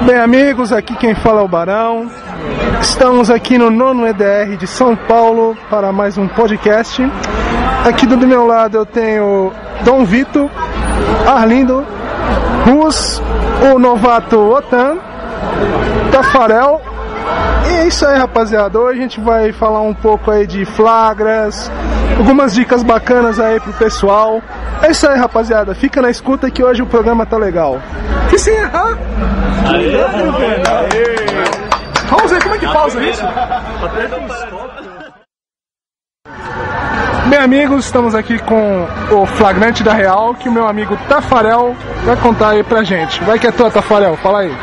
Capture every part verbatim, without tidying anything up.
Bem, amigos, aqui quem fala é o Barão. Estamos aqui no nono E D R de São Paulo para mais um podcast. Aqui do meu lado eu tenho Dom Vito, Arlindo, Rus, o novato Otan, Tafarel. E é isso aí, rapaziada. Hoje a gente vai falar um pouco aí de flagras, algumas dicas bacanas aí pro pessoal. É isso aí, rapaziada. Fica na escuta que hoje o programa tá legal. E sem errar. Aê, aê. Vamos ver como é que pausa isso. Bem, amigos, estamos aqui com o flagrante da Real, que o meu amigo Tafarel vai contar aí pra gente. Vai que é tua, Tafarel, fala aí.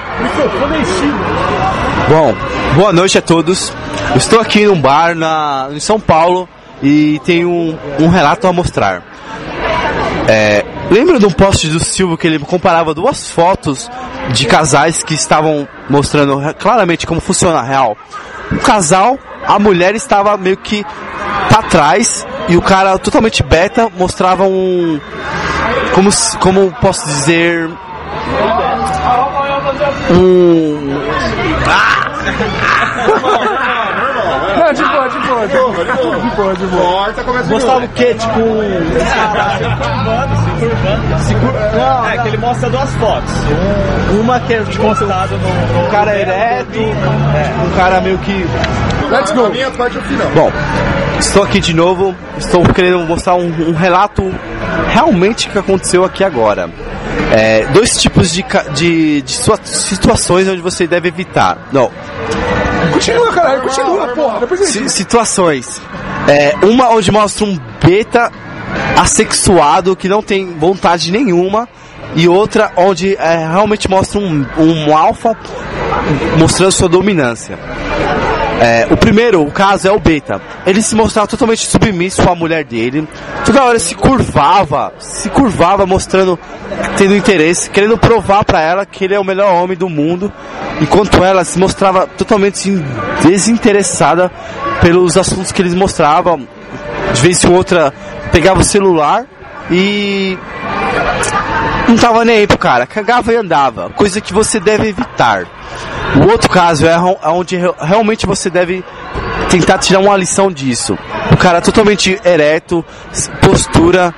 Bom, boa noite a todos. Eu estou aqui num bar na, em São Paulo e tenho um, um relato a mostrar. É, lembra de um post do Silvio que ele comparava duas fotos de casais que estavam mostrando claramente como funciona a Real? O casal, a mulher estava meio que pra trás e o cara totalmente beta mostrava um... Como, como posso dizer... Um... Ah! Não, de boa, de boa, de boa, de boa, de boa. Mostrava o quê? Tipo... Não, é que ele mostra duas fotos. Uma que é postado no... Um cara ereto, é, um cara meio que... Let's go. Bom, estou aqui de novo, estou querendo mostrar um, um relato realmente que aconteceu aqui agora. É, dois tipos de, de, de situações onde você deve evitar. Não. Continua, caralho, continua, porra. Depois Si, situações. É, uma onde mostra um beta assexuado que não tem vontade nenhuma. E outra onde é, realmente mostra um, um alfa mostrando sua dominância. É, o primeiro, o caso, é o beta. Ele se mostrava totalmente submisso à mulher dele. Toda hora se curvava, se curvava mostrando, tendo interesse, querendo provar pra ela que ele é o melhor homem do mundo. Enquanto ela se mostrava totalmente assim, desinteressada pelos assuntos que eles mostravam. De vez em outra, pegava o celular e... não tava nem aí pro cara, cagava e andava. Coisa que você deve evitar. O outro caso é onde realmente você deve tentar tirar uma lição disso. O cara totalmente ereto, postura,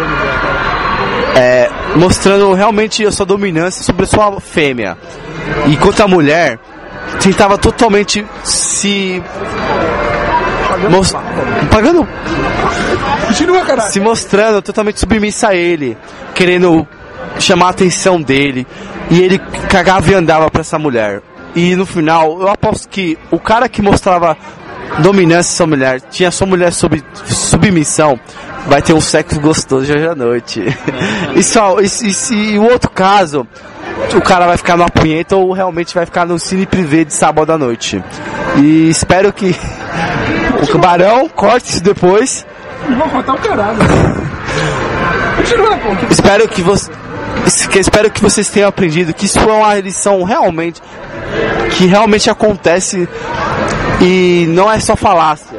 é, mostrando realmente a sua dominância sobre a sua fêmea. Enquanto a mulher tentava totalmente se... Most... Pagando... Continua, caralho. Se mostrando totalmente submissa a ele, querendo chamar a atenção dele. E ele cagava e andava pra essa mulher. E no final, eu aposto que o cara que mostrava dominância à sua mulher, tinha sua mulher sob submissão, vai ter um sexo gostoso hoje à noite. E, só, e, e, e o outro caso, o cara vai ficar numa punheta ou realmente vai ficar no cine privê de sábado à noite. E espero que o Barão corte isso depois. Não vou cortar o caralho. Continua, pô. Espero que você... Espero que vocês tenham aprendido que isso é uma lição realmente que realmente acontece e não é só falácia.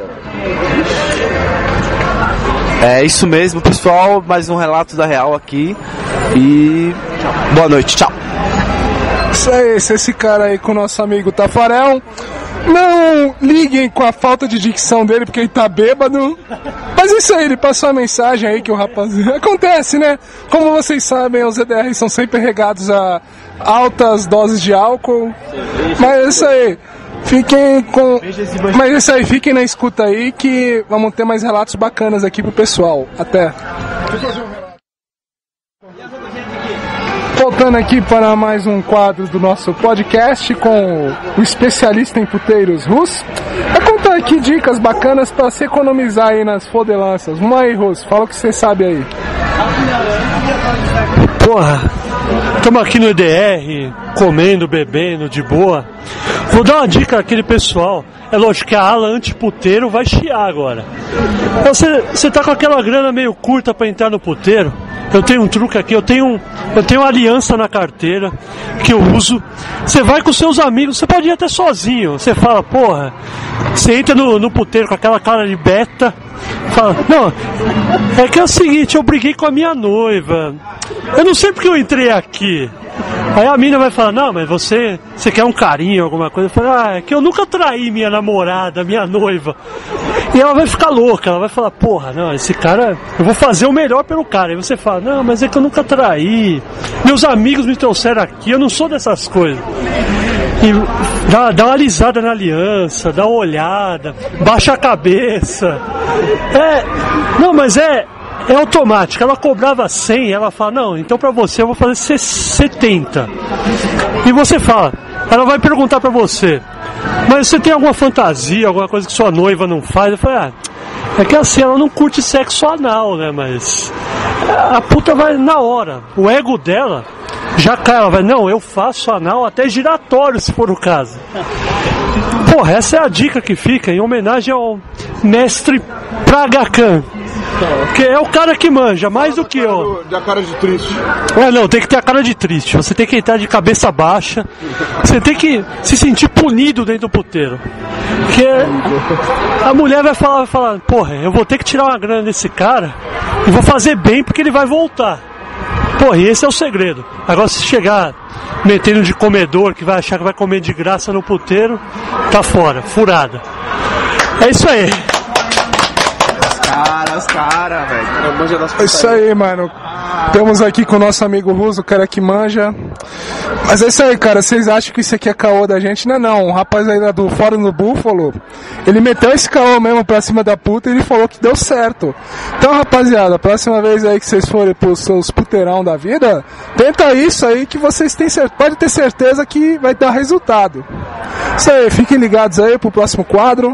É isso mesmo, pessoal, mais um relato da Real aqui e boa noite, tchau. Isso aí, esse cara aí com o nosso amigo Tafarel. Não liguem com a falta de dicção dele porque ele tá bêbado. Mas isso aí, ele passou a mensagem aí que o rapaz... Acontece, né? Como vocês sabem, os E D Rs são sempre regados a altas doses de álcool. Mas é isso aí. Fiquem com... Mas é isso aí, fiquem na escuta aí que vamos ter mais relatos bacanas aqui pro pessoal. Até. Voltando aqui para mais um quadro do nosso podcast com o especialista em puteiros Rus. Vai contar aqui dicas bacanas para se economizar aí nas fodelanças. Vamos aí, Rus, fala o que você sabe aí. Porra, estamos aqui no E D R, comendo, bebendo, de boa. Vou dar uma dica àquele pessoal. É lógico que a ala anti-puteiro vai chiar agora. Você, você tá com aquela grana meio curta para entrar no puteiro. Eu tenho um truque aqui, eu tenho, eu tenho uma aliança na carteira que eu uso. Você vai com seus amigos, você pode ir até sozinho. Você fala, porra, você entra no, no puteiro com aquela cara de beta. Fala, não, é que é o seguinte, eu briguei com a minha noiva. Eu não sei porque eu entrei aqui. Aí a mina vai falar, não, mas você, você quer um carinho, alguma coisa? Eu falo, ah, é que eu nunca traí minha namorada, minha noiva. E ela vai ficar louca, ela vai falar, porra, não, esse cara, eu vou fazer o melhor pelo cara. Aí você fala, não, mas é que eu nunca traí, meus amigos me trouxeram aqui, eu não sou dessas coisas. E dá, dá uma alisada na aliança, dá uma olhada, baixa a cabeça. É, não, mas é, é automático. Ela cobrava cem, ela fala, não, então pra você eu vou fazer setenta. E você fala, ela vai perguntar pra você, mas você tem alguma fantasia, alguma coisa que sua noiva não faz? Eu falei, ah, é que assim, ela não curte sexo anal, né, mas a puta vai na hora, o ego dela já cai, ela vai, não, eu faço anal até giratório, se for o caso. Porra, essa é a dica que fica em homenagem ao mestre Praga Khan, que é o cara que manja, mais do que eu. De a cara de triste. É, não, tem que ter a cara de triste. Você tem que entrar de cabeça baixa. Você tem que se sentir punido dentro do puteiro. Porque a mulher vai falar, vai falar, porra, eu vou ter que tirar uma grana desse cara e vou fazer bem porque ele vai voltar. Porra, e esse é o segredo. Agora, se chegar metendo de comedor, que vai achar que vai comer de graça no puteiro, tá fora, furada. É isso aí. Cara, os caras, velho. É isso aí, mano. Estamos aqui com o nosso amigo Russo, o cara que manja. Mas é isso aí, cara. Vocês acham que isso aqui é caô da gente? Não é não. Um rapaz aí do Fórum do Búfalo, ele meteu esse caô mesmo pra cima da puta e ele falou que deu certo. Então, rapaziada, a próxima vez aí que vocês forem pros seus puteirão da vida, tenta isso aí que vocês têm cer- pode ter certeza que vai dar resultado. Isso aí, fiquem ligados aí pro próximo quadro.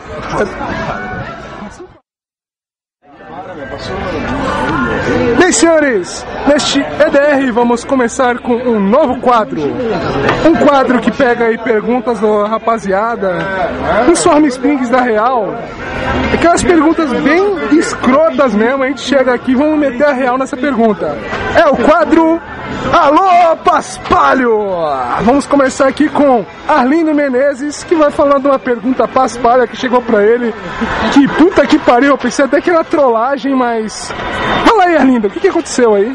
Bem, senhores, neste E D R vamos começar com um novo quadro. Um quadro que pega aí perguntas da rapaziada, uns Form Springs da Real. Aquelas perguntas bem escrotas mesmo, a gente chega aqui e vamos meter a real nessa pergunta. É o quadro Alô Paspalho! Vamos começar aqui com Arlindo Menezes, que vai falando uma pergunta paspalha que chegou pra ele. Que puta que pariu, eu pensei até que era trollagem, mas... Fala aí, Arlindo, o que, que aconteceu aí?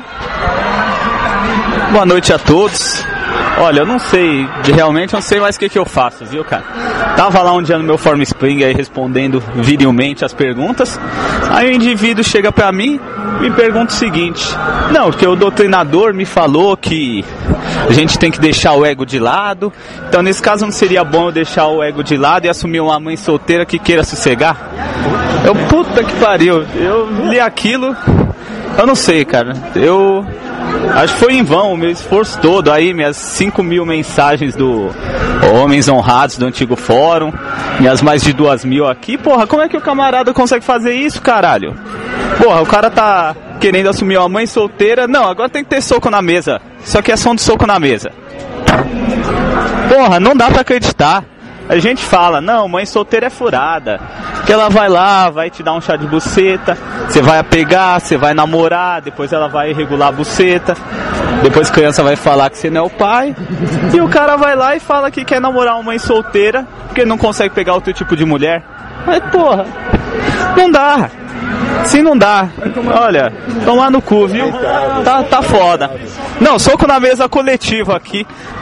Boa noite a todos. Olha, eu não sei, realmente eu não sei mais o que, que eu faço, viu, cara? Tava lá um dia no meu Form Spring aí respondendo virilmente as perguntas. Aí o indivíduo chega pra mim e me pergunta o seguinte: não, porque o doutrinador me falou que a gente tem que deixar o ego de lado. Então nesse caso não seria bom eu deixar o ego de lado e assumir uma mãe solteira que queira sossegar? Eu, puta que pariu, eu li aquilo, eu não sei, cara. Eu... acho que foi em vão o meu esforço todo aí, minhas cinco mil mensagens do Homens Honrados do antigo fórum, minhas mais de duas mil aqui. Porra, como é que o camarada consegue fazer isso, caralho? Porra, o cara tá querendo assumir uma mãe solteira. Não, agora tem que ter soco na mesa. Só que é som de soco na mesa. Porra, não dá pra acreditar. A gente fala, não, mãe solteira é furada, que ela vai lá, vai te dar um chá de buceta, você vai pegar, você vai namorar, depois ela vai regular a buceta, depois a criança vai falar que você não é o pai, e o cara vai lá e fala que quer namorar uma mãe solteira, porque não consegue pegar outro tipo de mulher. Mas porra, não dá. Sim, não dá. Olha, tomar no cu, viu? Tá, tá foda. Não, soco na mesa coletiva aqui.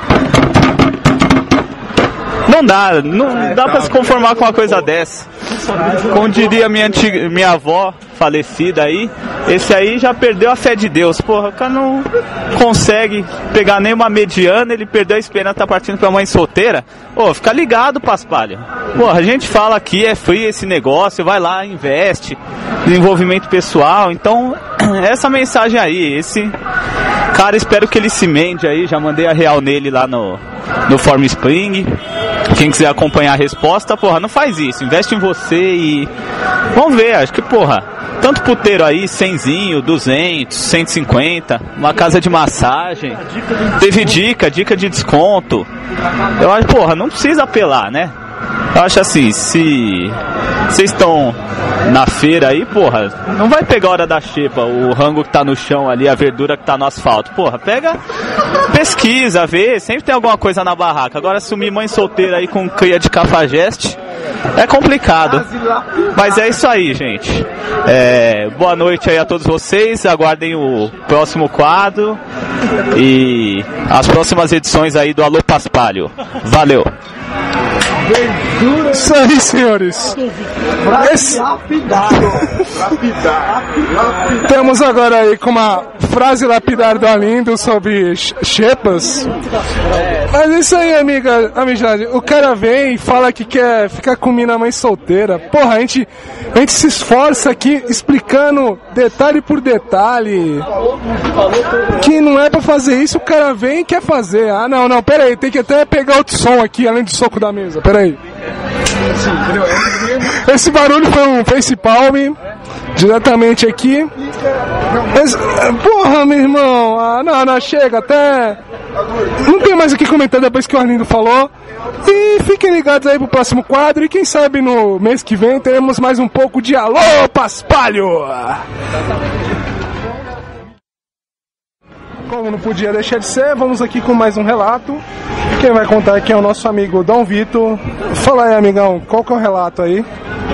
Não dá, não dá pra se conformar com uma coisa dessa. Como diria minha, antiga, minha avó falecida aí, esse aí já perdeu a fé de Deus. Porra, o cara não consegue pegar nem uma mediana, ele perdeu a esperança, tá partindo pra mãe solteira. Pô, fica ligado, Paspalho. Porra, a gente fala aqui, é free esse negócio, vai lá, investe, desenvolvimento pessoal. Então, essa mensagem aí, esse cara, espero que ele se mende aí, já mandei a real nele lá no, no Form Spring. Quem quiser acompanhar a resposta, porra, não faz isso, investe em você e... vamos ver, acho que, porra, tanto puteiro aí, cenzinho, duzentos, cento e cinquenta, uma casa de massagem, teve dica, dica de desconto. Eu acho, porra, não precisa apelar, né? Eu acho assim, se vocês estão na feira aí, porra, não vai pegar a hora da xepa, o rango que tá no chão ali, a verdura que tá no asfalto. Porra, pega, pesquisa, vê, sempre tem alguma coisa na barraca. Agora assumir mãe solteira aí com cria de cafajeste, é complicado. Mas é isso aí, gente. É, boa noite aí a todos vocês. Aguardem o próximo quadro e as próximas edições aí do Alô Paspalho. Valeu. Isso aí, senhores. Esse... Estamos agora aí com uma frase lapidar do Arlindo sobre Xepas. Mas isso aí, amiga, amizade. O cara vem e fala que quer ficar com mina mãe solteira. Porra, a gente, a gente se esforça aqui explicando detalhe por detalhe que não é pra fazer isso. O cara vem e quer fazer. Ah, não, não, pera aí, tem que até pegar outro som aqui além do soco da mesa. Pera aí. Esse barulho foi um face palm diretamente aqui. Mas, porra, meu irmão, ah, não, não, chega, até não tem mais o que comentar depois que o Arlindo falou. E fiquem ligados aí pro próximo quadro. E quem sabe no mês que vem teremos mais um pouco de Alô Paspalho. Como não podia deixar de ser, vamos aqui com mais um relato. Quem vai contar aqui é o nosso amigo Dom Vitor. Fala aí, amigão, qual que é o relato aí?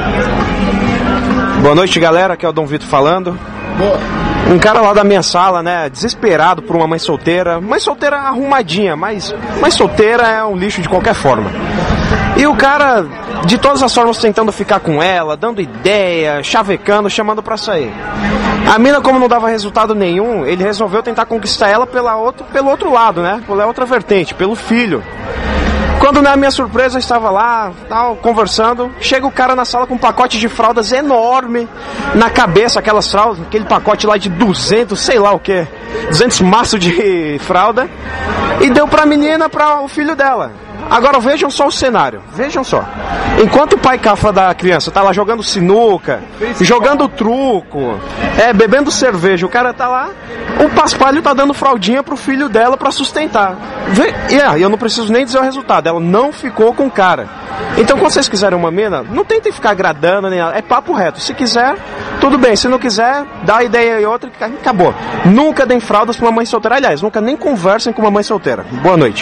Boa noite, galera, aqui é o Dom Vitor falando. Boa. Um cara lá da minha sala, né, desesperado por uma mãe solteira. Mãe solteira arrumadinha, mas mãe solteira é um lixo de qualquer forma. E o cara, de todas as formas, tentando ficar com ela, dando ideia, chavecando, chamando pra sair. A mina, como não dava resultado nenhum, ele resolveu tentar conquistar ela pela outro, pelo outro lado, né? Pela outra vertente, pelo filho. Quando, na minha surpresa, eu estava lá, tal, conversando, chega o cara na sala com um pacote de fraldas enorme na cabeça, aquelas fraldas, aquele pacote lá de duzentos, sei lá o que, duzentos maços de fralda, e deu pra menina, pra o filho dela. Agora vejam só o cenário, vejam só. Enquanto o pai cafra da criança tá lá jogando sinuca, jogando truco, é, bebendo cerveja, o cara tá lá, o Paspalho tá dando fraldinha pro filho dela pra sustentar. E yeah, eu não preciso nem dizer o resultado, ela não ficou com o cara. Então quando vocês quiserem uma mina, não tentem ficar agradando, nem nada, é papo reto. Se quiser, tudo bem, se não quiser, dá a ideia e outra e acabou. Nunca deem fraldas pra uma mãe solteira, aliás, nunca nem conversem com uma mãe solteira. Boa noite.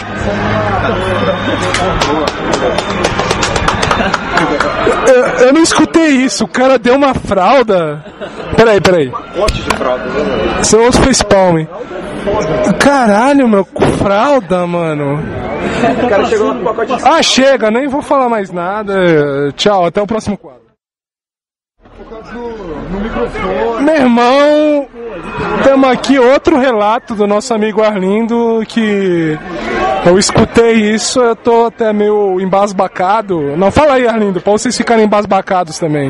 Eu, eu não escutei isso, o cara deu uma fralda. Peraí, peraí. Pacote de fralda. Seu outro fez palme. Caralho, meu, fralda, mano. O cara chegou lá com o pacote de fralda. Ah, chega, nem vou falar mais nada. Tchau, até o próximo quadro. Meu irmão, temos aqui outro relato do nosso amigo Arlindo que eu escutei isso, eu tô até meio embasbacado. Não, fala aí, Arlindo, pra vocês ficarem embasbacados também.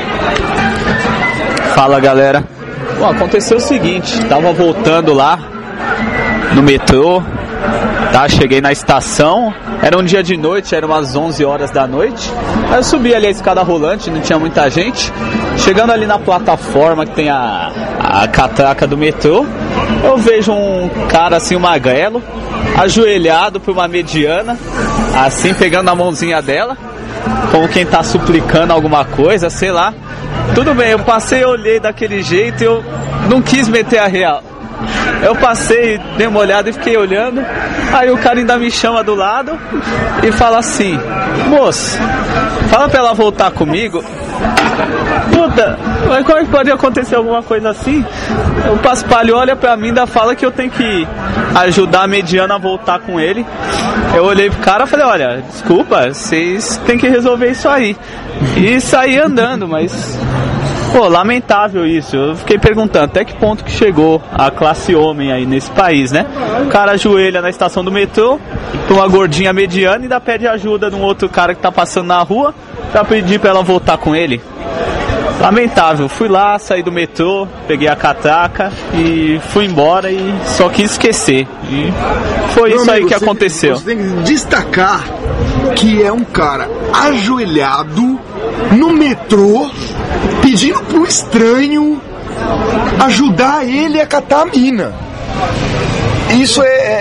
Fala, galera. Bom, aconteceu o seguinte, tava voltando lá no metrô, tá? Cheguei na estação, era um dia de noite, eram umas onze horas da noite. Aí eu subi ali a escada rolante, não tinha muita gente. Chegando ali na plataforma que tem a, a catraca do metrô, eu vejo um cara assim, um magrelo, ajoelhado por uma mediana, assim, pegando na mãozinha dela, como quem tá suplicando alguma coisa, sei lá. Tudo bem, eu passei, olhei daquele jeito e eu não quis meter a real. Eu passei, dei uma olhada e fiquei olhando. Aí o cara ainda me chama do lado e fala assim: moço, fala pra ela voltar comigo. Puta, mas como é que pode acontecer alguma coisa assim? O Paspalho olha pra mim e ainda fala que eu tenho que ajudar a mediana a voltar com ele. Eu olhei pro cara e falei: olha, desculpa, vocês têm que resolver isso aí. E saí andando, mas... pô, lamentável isso. Eu fiquei perguntando até que ponto que chegou a classe homem aí nesse país, né? O cara ajoelha na estação do metrô pra uma gordinha mediana e ainda pede ajuda de um outro cara que tá passando na rua pra pedir pra ela voltar com ele. Lamentável. Fui lá, saí do metrô, peguei a catraca e fui embora e só quis esquecer. E foi Meu isso amigo, aí que você, aconteceu. Você tem que destacar que é um cara ajoelhado no metrô pedindo pro estranho ajudar ele a catar a mina. Isso é, é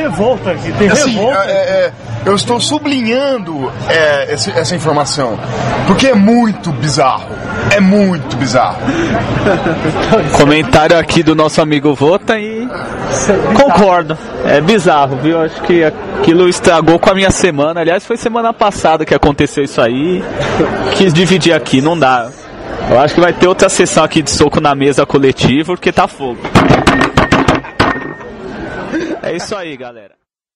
revolta aqui, tem assim, revolta. É, é, eu estou sublinhando é, esse, essa informação, porque é muito bizarro. É muito bizarro. Comentário aqui do nosso amigo Vota e concordo. É bizarro, viu? Acho que aquilo estragou com a minha semana. Aliás, foi semana passada que aconteceu isso aí. Quis dividir aqui, não dá. Eu acho que vai ter outra sessão aqui de soco na mesa coletivo, porque tá fogo. É isso aí, galera.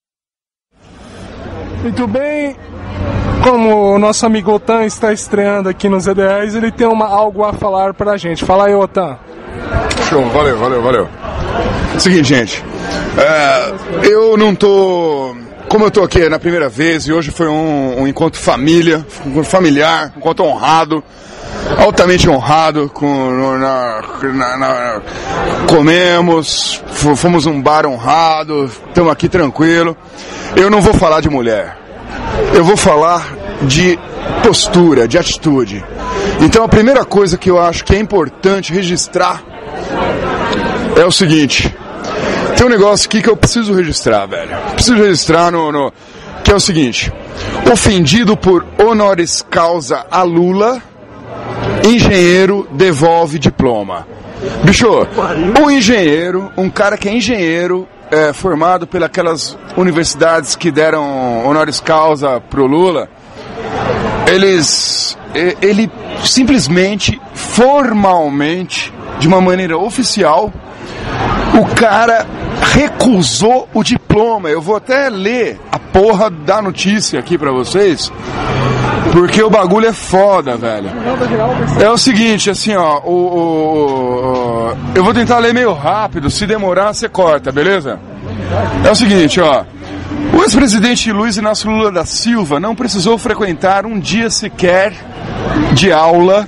Muito bem. Como o nosso amigo Otan está estreando aqui nos E D Rs, ele tem uma, algo a falar pra gente. Fala aí, Otan. Show, valeu, valeu, valeu. Seguinte, gente. É, eu não tô... Como eu tô aqui na primeira vez e hoje foi um, um encontro família, um encontro familiar, um encontro honrado, altamente honrado, com, na, na, na, comemos, fomos num bar honrado, estamos aqui tranquilo. Eu não vou falar de mulher, eu vou falar de postura, de atitude. Então a primeira coisa que eu acho que é importante registrar é o seguinte: tem um negócio aqui que eu preciso registrar, velho. Preciso registrar no, no que é o seguinte: ofendido por honoris causa a Lula, engenheiro devolve diploma. Bicho, um engenheiro, um cara que é engenheiro, é, formado pelas universidades que deram honoris causa pro Lula, eles, ele simplesmente, formalmente, de uma maneira oficial, o cara recusou o diploma. Eu vou até ler a porra da notícia aqui pra vocês, porque o bagulho é foda, velho. É o seguinte, assim, ó, o, o, o, eu vou tentar ler meio rápido, se demorar você corta, beleza? É o seguinte, ó, o ex-presidente Luiz Inácio Lula da Silva não precisou frequentar um dia sequer de aula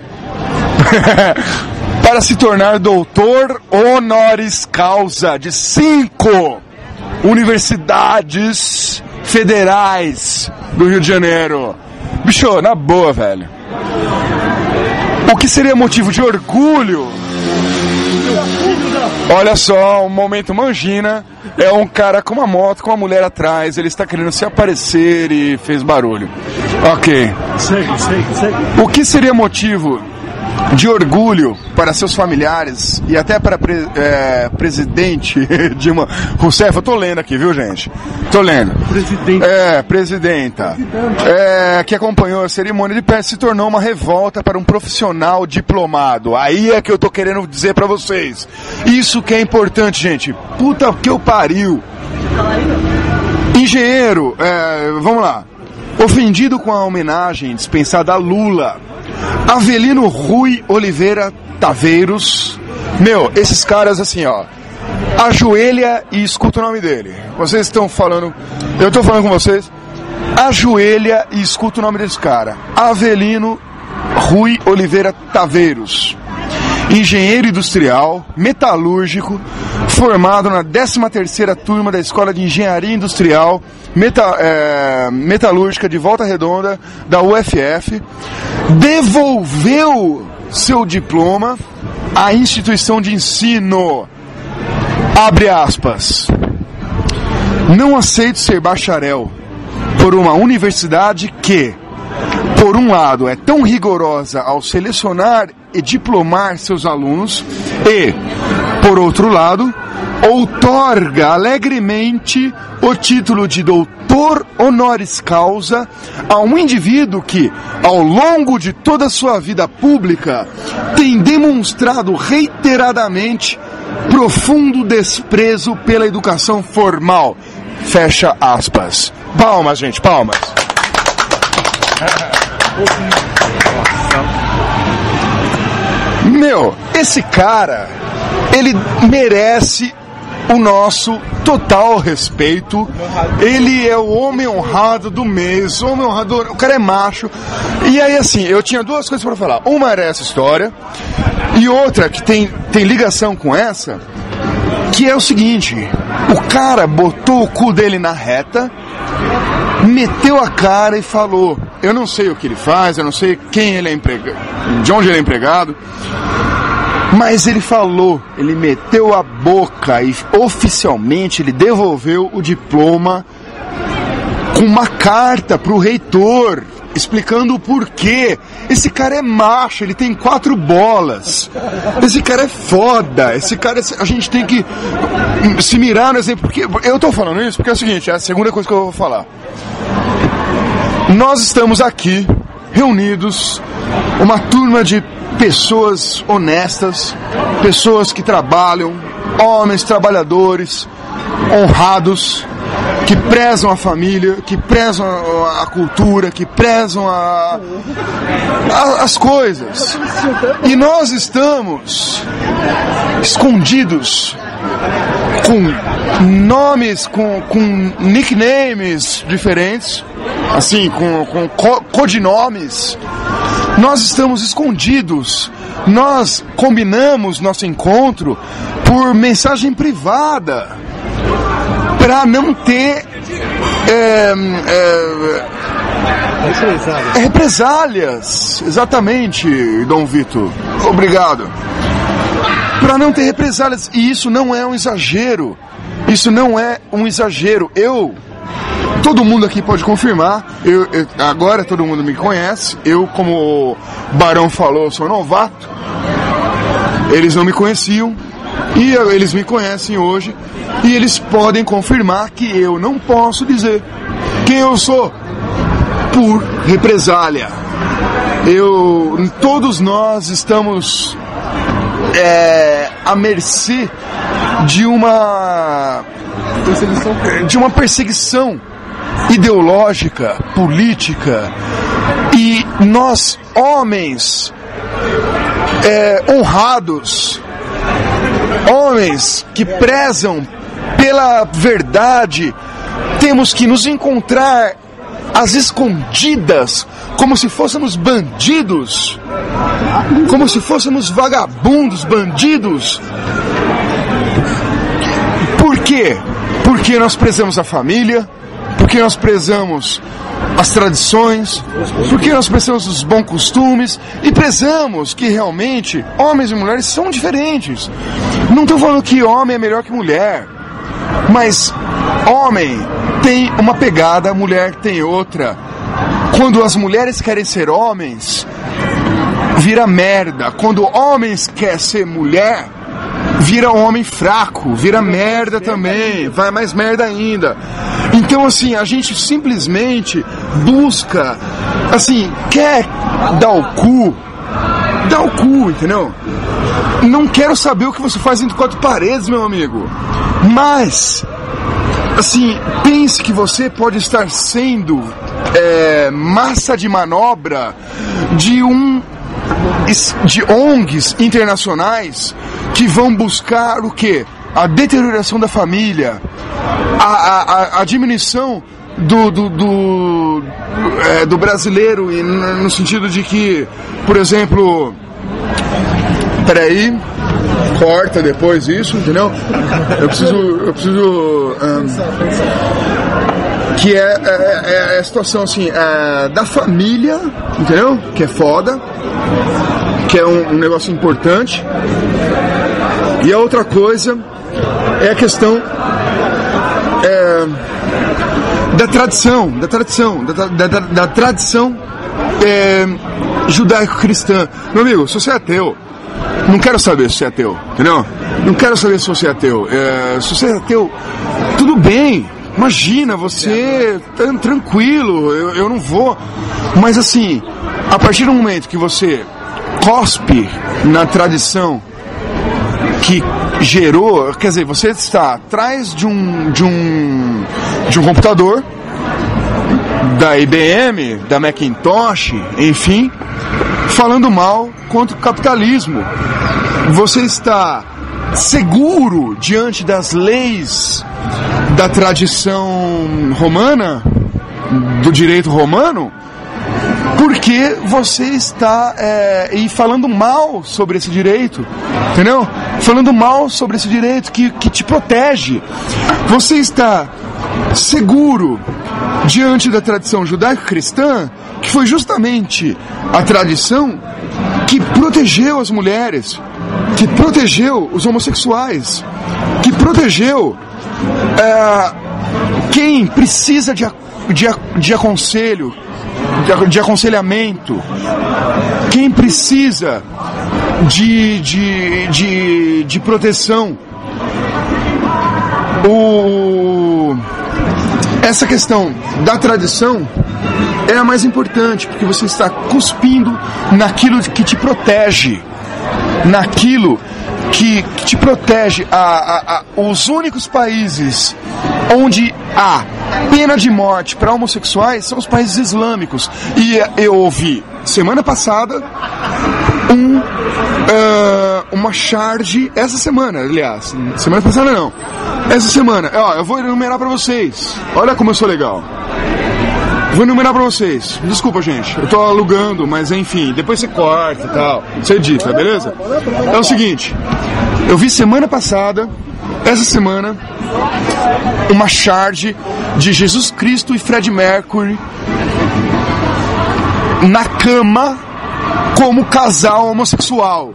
para se tornar doutor honoris causa de cinco universidades federais do Rio de Janeiro. Bicho, na boa, velho. O que seria motivo de orgulho? Olha só, um momento Mangina. É um cara com uma moto, com uma mulher atrás. Ele está querendo se aparecer e fez barulho. Ok. Segue, segue, segue. O que seria motivo de orgulho para seus familiares e até para pre, é, presidente Dilma Rousseff? Eu tô lendo aqui, viu, gente? Tô lendo. Presidente. É, presidenta. É, que acompanhou a cerimônia de pé, se tornou uma revolta para um profissional diplomado. Aí é que eu tô querendo dizer para vocês. Isso que é importante, gente. Puta que eu pariu. Engenheiro, é, vamos lá. Ofendido com a homenagem dispensada a Lula, Avelino Rui Oliveira Taveiros. Meu, esses caras assim, ó, ajoelha e escuta o nome dele. Vocês estão falando, eu estou falando com vocês, ajoelha e escuta o nome desse cara. Avelino Rui Oliveira Taveiros, engenheiro industrial, metalúrgico, formado na décima terceira turma da Escola de Engenharia Industrial Meta, é, Metalúrgica de Volta Redonda, da U F F, devolveu seu diploma à instituição de ensino. Abre aspas. Não aceito ser bacharel por uma universidade que, por um lado, é tão rigorosa ao selecionar e diplomar seus alunos e, por outro lado, outorga alegremente o título de doutor honoris causa a um indivíduo que, ao longo de toda a sua vida pública, tem demonstrado reiteradamente profundo desprezo pela educação formal. Fecha aspas. Palmas, gente, palmas. Meu, esse cara, ele merece o nosso total respeito. Ele é o homem honrado do mês, homem honrado, o cara é macho. E aí, assim, eu tinha duas coisas para falar. Uma era essa história, e outra que tem, tem ligação com essa, que é o seguinte: o cara botou o cu dele na reta, meteu a cara e falou: eu não sei o que ele faz, eu não sei quem ele é empregado, de onde ele é empregado, Mas ele falou, ele meteu a boca e oficialmente ele devolveu o diploma com uma carta pro reitor, explicando o porquê. Esse cara é macho, ele tem quatro bolas. Esse cara é foda. Esse cara, a gente tem que se mirar no exemplo. Porque eu tô falando isso porque é o seguinte, é a segunda coisa que eu vou falar. Nós estamos aqui reunidos, uma turma de pessoas honestas, pessoas que trabalham, homens trabalhadores, honrados, que prezam a família, que prezam a, a cultura, que prezam a, a, as coisas. E nós estamos escondidos com nomes, com, com nicknames diferentes, assim, com, com co- codinomes. Nós estamos escondidos. Nós combinamos nosso encontro por mensagem privada para não ter é, é, represálias. Exatamente, Dom Vitor. Obrigado. Para não ter represálias. E isso não é um exagero. Isso não é um exagero. Eu... Todo mundo aqui pode confirmar, eu, eu, agora todo mundo me conhece, eu, como o Barão falou, sou novato, eles não me conheciam, e eles me conhecem hoje, e eles podem confirmar que eu não posso dizer quem eu sou, por represália. Eu, todos nós estamos é, à mercê de uma, de uma perseguição ideológica, política, e nós, homens é, honrados, homens que prezam pela verdade, temos que nos encontrar às escondidas, como se fôssemos bandidos, como se fôssemos vagabundos, bandidos. Por quê? Porque nós prezamos a família, porque nós prezamos as tradições, porque nós prezamos os bons costumes e prezamos que realmente homens e mulheres são diferentes. Não estou falando que homem é melhor que mulher, mas homem tem uma pegada, mulher tem outra. Quando as mulheres querem ser homens, vira merda. Quando homens querem ser mulher, vira homem fraco, vira merda também, vai mais merda ainda. Então, assim, a gente simplesmente busca, assim, quer dar o cu, dá o cu, entendeu? Não quero saber o que você faz entre quatro paredes, meu amigo. Mas, assim, pense que você pode estar sendo é, massa de manobra de um de O N Gs internacionais que vão buscar o quê? A deterioração da família, a, a, a diminuição do, do, do, é, do brasileiro, no sentido de que, por exemplo, peraí, corta depois isso, entendeu? Eu preciso, eu preciso um, que é, é, é a situação assim, é, da família, entendeu? Que é foda, que é um, um negócio importante. E a outra coisa é a questão é, da tradição, da tradição, da, da, da, da tradição é, judaico-cristã. Meu amigo, se você é ateu, não quero saber se você é ateu, entendeu? Não quero saber se você é ateu. É, se você é ateu, tudo bem. Imagina, você tá tranquilo, eu, eu não vou. Mas assim, a partir do momento que você cospe na tradição que gerou, quer dizer, você está atrás de um de um de um computador da I B M, da Macintosh, enfim, falando mal contra o capitalismo. Você está seguro diante das leis da tradição romana, do direito romano, porque você está é, e falando mal sobre esse direito, entendeu? Falando mal sobre esse direito que, que te protege. Você está seguro diante da tradição judaico-cristã, que foi justamente a tradição que protegeu as mulheres, que protegeu os homossexuais, que protegeu é, quem precisa de, de, de aconselho, de, de aconselhamento, quem precisa de, de, de, de proteção. O, essa questão da tradição é a mais importante, porque você está cuspindo naquilo que te protege, naquilo que, que te protege. A, a, a, os únicos países onde há pena de morte para homossexuais são os países islâmicos. E eu ouvi semana passada um, uh, uma charge, essa semana, aliás, semana passada não, essa semana, ó, eu vou enumerar para vocês. Olha como eu sou legal. Vou enumerar pra vocês. Desculpa, gente. Eu tô alugando, mas enfim. Depois você corta e tal. Você edita, beleza? É o seguinte. Eu vi semana passada, essa semana, uma charge de Jesus Cristo e Fred Mercury na cama como casal homossexual.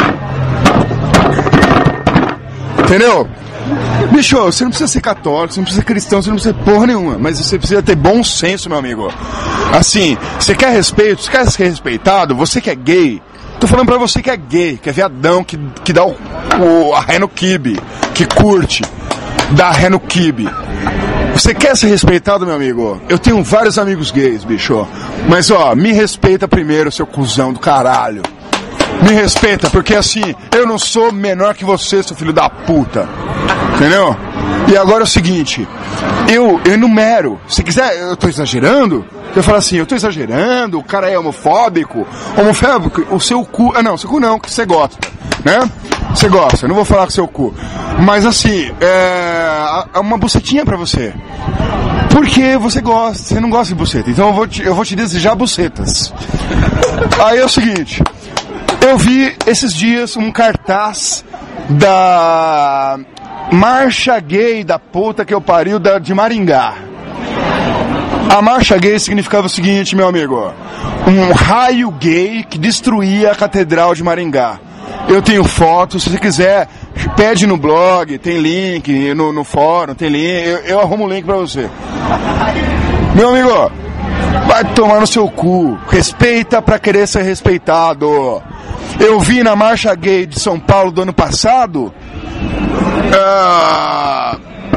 Entendeu? Bicho, você não precisa ser católico, você não precisa ser cristão, você não precisa ser porra nenhuma, mas você precisa ter bom senso, meu amigo. Assim, você quer respeito, você quer ser respeitado, você que é gay, tô falando pra você que é gay, que é viadão, que, que dá o, o, a ré no quibe, que curte, dá a ré no quibe. Você quer ser respeitado, meu amigo? Eu tenho vários amigos gays, bicho, mas ó, me respeita primeiro, seu cuzão do caralho. Me respeita, porque assim, eu não sou menor que você, seu filho da puta. Entendeu? E agora é o seguinte, eu, eu enumero. Se quiser, eu tô exagerando? Eu falo assim, eu tô exagerando, o cara é homofóbico. Homofóbico, o seu cu. Ah não, seu cu não, que você gosta, né? Você gosta, eu não vou falar com seu cu. Mas assim, é uma bucetinha pra você. Porque você gosta, você não gosta de buceta. Então eu vou te, eu vou te desejar bucetas. Aí é o seguinte. Eu vi esses dias um cartaz da Marcha Gay da puta que eu pariu da, de Maringá. A Marcha Gay significava o seguinte, meu amigo: um raio gay que destruía a Catedral de Maringá. Eu tenho fotos, se você quiser, pede no blog, tem link, no, no fórum, tem link, eu, eu arrumo o link pra você. Meu amigo, vai tomar no seu cu, respeita pra querer ser respeitado. Eu vi na Marcha Gay de São Paulo do ano passado uh,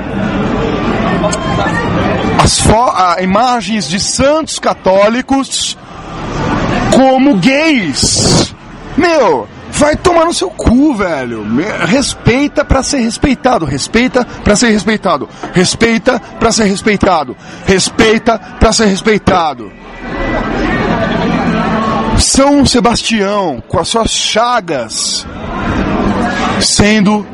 as fo- uh, imagens de santos católicos como gays. Meu, vai tomar no seu cu, velho. Respeita pra ser respeitado. Respeita pra ser respeitado. Respeita pra ser respeitado. Respeita pra ser respeitado. São Sebastião, com as suas chagas, sendo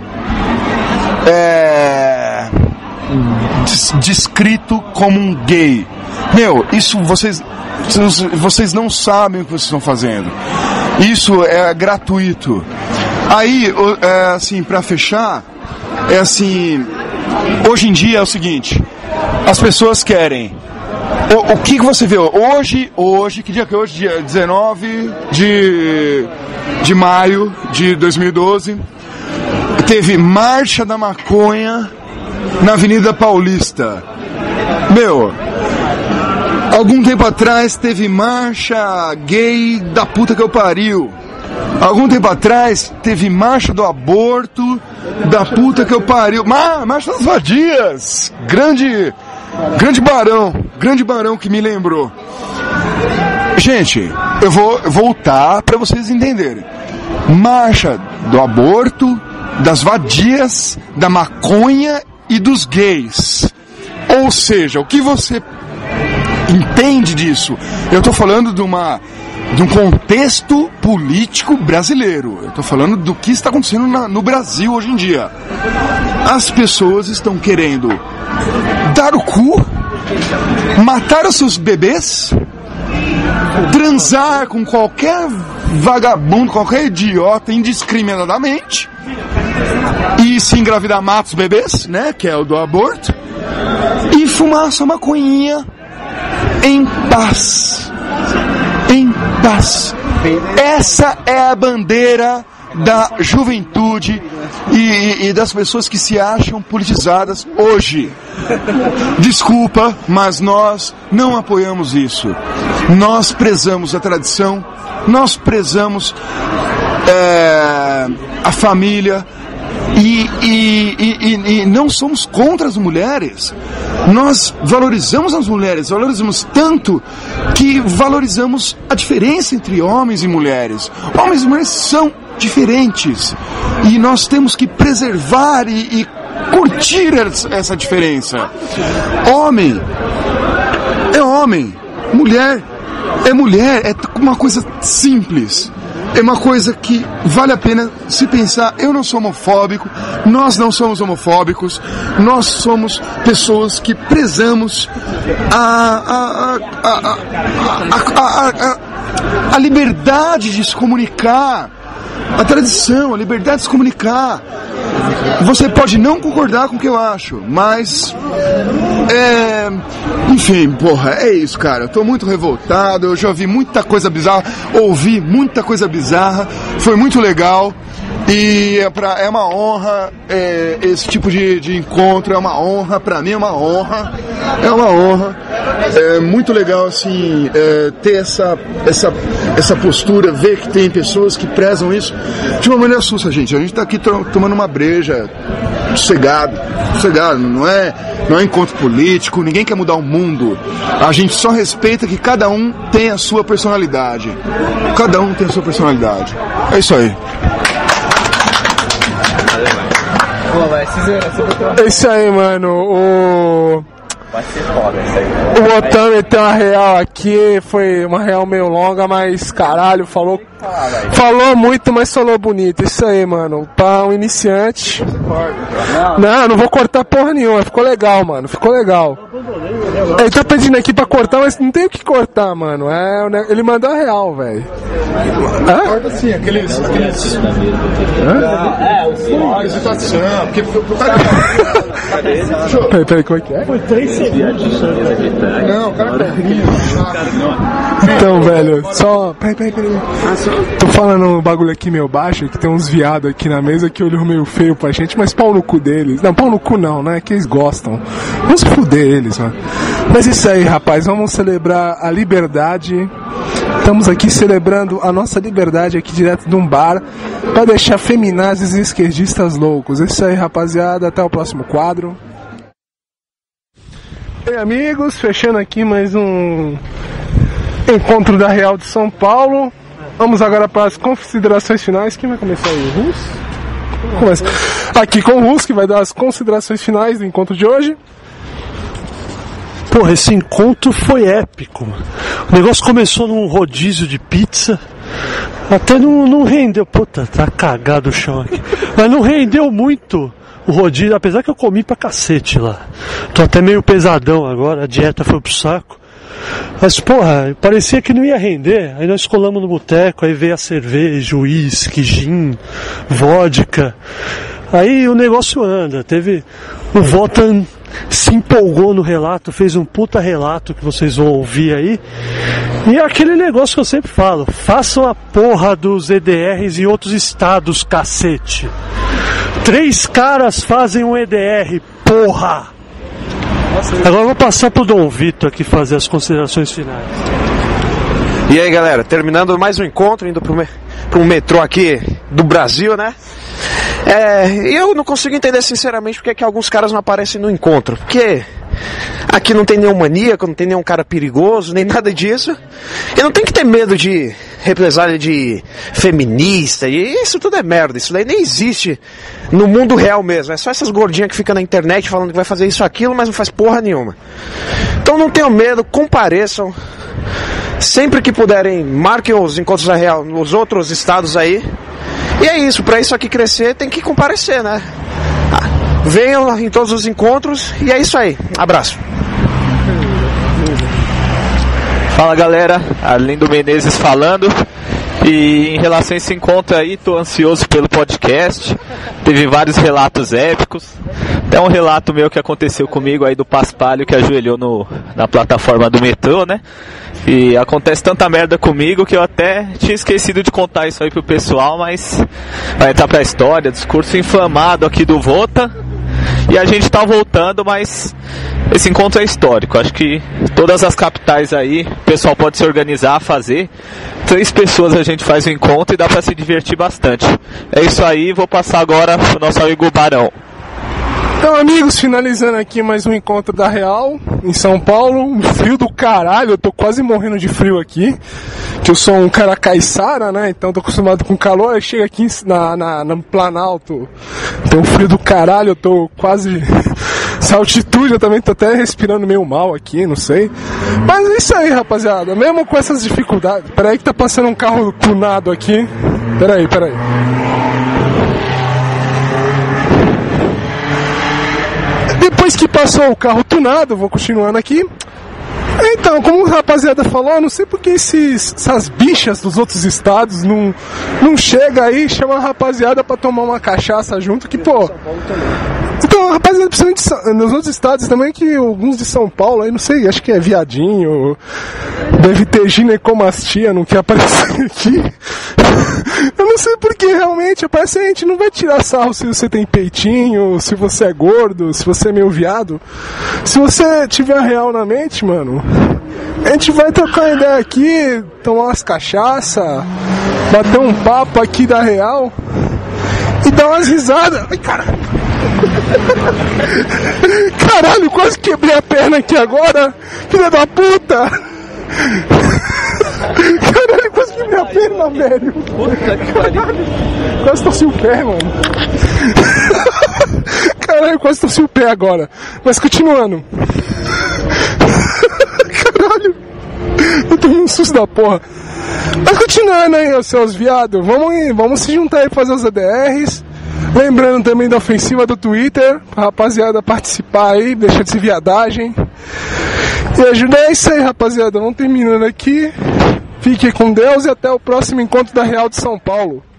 é, descrito como um gay. Meu, isso vocês, vocês não sabem o que vocês estão fazendo. Isso é gratuito. Aí, é, assim, pra fechar, é assim, hoje em dia é o seguinte, as pessoas querem... O, o que que você vê hoje, hoje, que dia que é hoje? Dia dezenove de, de maio de dois mil e doze, teve Marcha da Maconha na Avenida Paulista. Meu, algum tempo atrás teve Marcha Gay da puta que eu pariu. Algum tempo atrás teve Marcha do Aborto da puta que eu pariu. Mar, Marcha das Vadias, grande... Grande Barão, grande Barão que me lembrou. Gente, eu vou voltar para vocês entenderem. Marcha do aborto, das vadias, da maconha e dos gays. Ou seja, o que você entende disso? Eu estou falando de uma de um contexto político brasileiro. Eu estou falando do que está acontecendo na, no Brasil hoje em dia. As pessoas estão querendo dar o cu, matar os seus bebês, transar com qualquer vagabundo, qualquer idiota indiscriminadamente e se engravidar mata os bebês, né, que é o do aborto, e fumar sua maconhinha em paz. Em paz. Essa é a bandeira da juventude e, e, e das pessoas que se acham politizadas hoje. Desculpa, mas nós não apoiamos isso. Nós prezamos a tradição, nós prezamos é, a família e, e, e, e não somos contra as mulheres. Nós valorizamos as mulheres, valorizamos tanto que valorizamos a diferença entre homens e mulheres. Homens e mulheres são diferentes e nós temos que preservar e, e curtir essa diferença. Homem é homem, mulher é mulher, é uma coisa simples. É uma coisa que vale a pena se pensar. Eu não sou homofóbico, nós não somos homofóbicos, nós somos pessoas que prezamos a, a, a, a, a, a, a liberdade de se comunicar, a tradição, a liberdade de se comunicar. Você pode não concordar com o que eu acho, mas é, enfim, porra, é isso, cara. Eu tô muito revoltado, eu já ouvi muita coisa bizarra, ouvi muita coisa bizarra, foi muito legal. E é, pra, é uma honra é, esse tipo de, de encontro, é uma honra, pra mim é uma honra, é uma honra, é muito legal assim, é, ter essa, essa, essa postura, ver que tem pessoas que prezam isso de uma maneira sussa, gente. A gente tá aqui to, tomando uma breja, sossegado, sossegado, não é, não é encontro político, ninguém quer mudar o mundo, a gente só respeita que cada um tem a sua personalidade, cada um tem a sua personalidade, é isso aí. É isso aí, mano. O... Vai ser foda isso aí. O Otan meteu uma real aqui, foi uma real meio longa, mas caralho, falou. Falou muito, mas falou bonito. Isso aí, mano. Pra um iniciante. Não, não vou cortar porra nenhuma. Ficou legal, mano. Ficou legal. Ele tá pedindo aqui pra cortar, mas não tem o que cortar, mano. É, ele mandou a real, velho. Corta assim, aqueles. aqueles... É, o som, apresentação. Porque pro cara. Peraí, peraí, como é que é? Foi três segundos. Não, o cara tá rindo. Então, velho, só. Peraí, peraí, peraí. Tô falando um bagulho aqui meio baixo, que tem uns viados aqui na mesa que olham meio feio pra gente, mas pau no cu deles. Não, pau no cu não, né? Que eles gostam. Vamos fuder eles, mano. Mas isso aí, rapaz, vamos celebrar a liberdade. Estamos aqui celebrando a nossa liberdade aqui direto de um bar pra deixar feminazes e esquerdistas loucos. É isso aí, rapaziada. Até o próximo quadro. E amigos, fechando aqui mais um encontro da Real de São Paulo. Vamos agora para as considerações finais. Quem vai começar aí? O Rus? Começa. Aqui com o Rus, que vai dar as considerações finais do encontro de hoje. Porra, esse encontro foi épico. O negócio começou num rodízio de pizza. Até não, não rendeu. Puta, tá cagado o chão aqui. Mas não rendeu muito o rodízio, apesar que eu comi pra cacete lá. Tô até meio pesadão agora, a dieta foi pro saco. Mas porra, parecia que não ia render. Aí nós colamos no boteco, aí veio a cerveja, uísque, gin, vodka. Aí o negócio anda. Teve o Votan se empolgou no relato, fez um puta relato que vocês vão ouvir aí. E é aquele negócio que eu sempre falo: façam a porra dos E D Rs em outros estados, cacete. Três caras fazem um E D R, porra. Agora eu vou passar pro Dom Vitor aqui fazer as considerações finais. E aí, galera, terminando mais um encontro, indo pro, me- pro metrô aqui do Brasil, né? É, eu não consigo entender sinceramente porque é que alguns caras não aparecem no encontro. Porque aqui não tem nenhum maníaco, não tem nenhum cara perigoso, nem nada disso. E não tem que ter medo de represália de feminista, e isso tudo é merda. Isso daí nem existe no mundo real mesmo. É só essas gordinhas que ficam na internet falando que vai fazer isso, aquilo, mas não faz porra nenhuma. Então não tenham medo, compareçam. Sempre que puderem, marquem os encontros da Real nos outros estados aí. E é isso, pra isso aqui crescer tem que comparecer, né? Venham em todos os encontros e é isso aí. Abraço. Fala, galera, Arlindo Menezes falando. E em relação a esse encontro aí, tô ansioso pelo podcast. Teve vários relatos épicos. Tem um relato meu que aconteceu comigo aí do Paspalho, que ajoelhou no, na plataforma do metrô, né? E acontece tanta merda comigo que eu até tinha esquecido de contar isso aí pro pessoal, mas vai entrar pra história, discurso inflamado aqui do Vota. E a gente tá voltando, mas esse encontro é histórico. Acho que todas as capitais aí, o pessoal pode se organizar, fazer. Três pessoas a gente faz o encontro e dá pra se divertir bastante. É isso aí, vou passar agora pro nosso amigo Barão. Então, amigos, finalizando aqui mais um encontro da Real, em São Paulo. Um frio do caralho, eu tô quase morrendo de frio aqui. Que eu sou um cara caiçara, né? Então tô acostumado com calor. Aí chega aqui na, na, no Planalto, tem um frio do caralho, eu tô quase... Essa altitude eu também tô até respirando meio mal aqui, não sei. Mas é isso aí, rapaziada. Mesmo com essas dificuldades... Peraí que tá passando um carro tunado aqui. Peraí, peraí. Depois que passou o carro tunado, vou continuando aqui. Então, como o rapaziada falou, não sei porque esses, essas bichas dos outros estados não, não chega aí e chama a rapaziada pra tomar uma cachaça junto, que pô... Então, a rapaziada, principalmente nos outros estados também, que alguns de São Paulo, aí não sei, acho que é viadinho, deve ter ginecomastia, não quer aparecer aqui. Eu não sei porque realmente, parece que a gente não vai tirar sarro se você tem peitinho, se você é gordo, se você é meio viado. Se você tiver real na mente, mano, a gente vai trocar ideia aqui, tomar umas cachaça, bater um papo aqui da real e dar umas risadas. Ai, caralho. Caralho, quase quebrei a perna aqui agora, filha da puta. Caralho, quase quebrei a perna, velho. Caralho, quase torci o pé, mano. Caralho, quase torci o pé agora. Mas continuando. Caralho, eu tomei um susto da porra. Mas continuando aí, seus viados, vamos, vamos se juntar aí e fazer os A D Rs. Lembrando também da ofensiva do Twitter, pra rapaziada participar aí, deixa de ser viadagem. E ajuda, é isso aí, rapaziada. Vamos terminando aqui. Fique com Deus e até o próximo encontro da Real de São Paulo.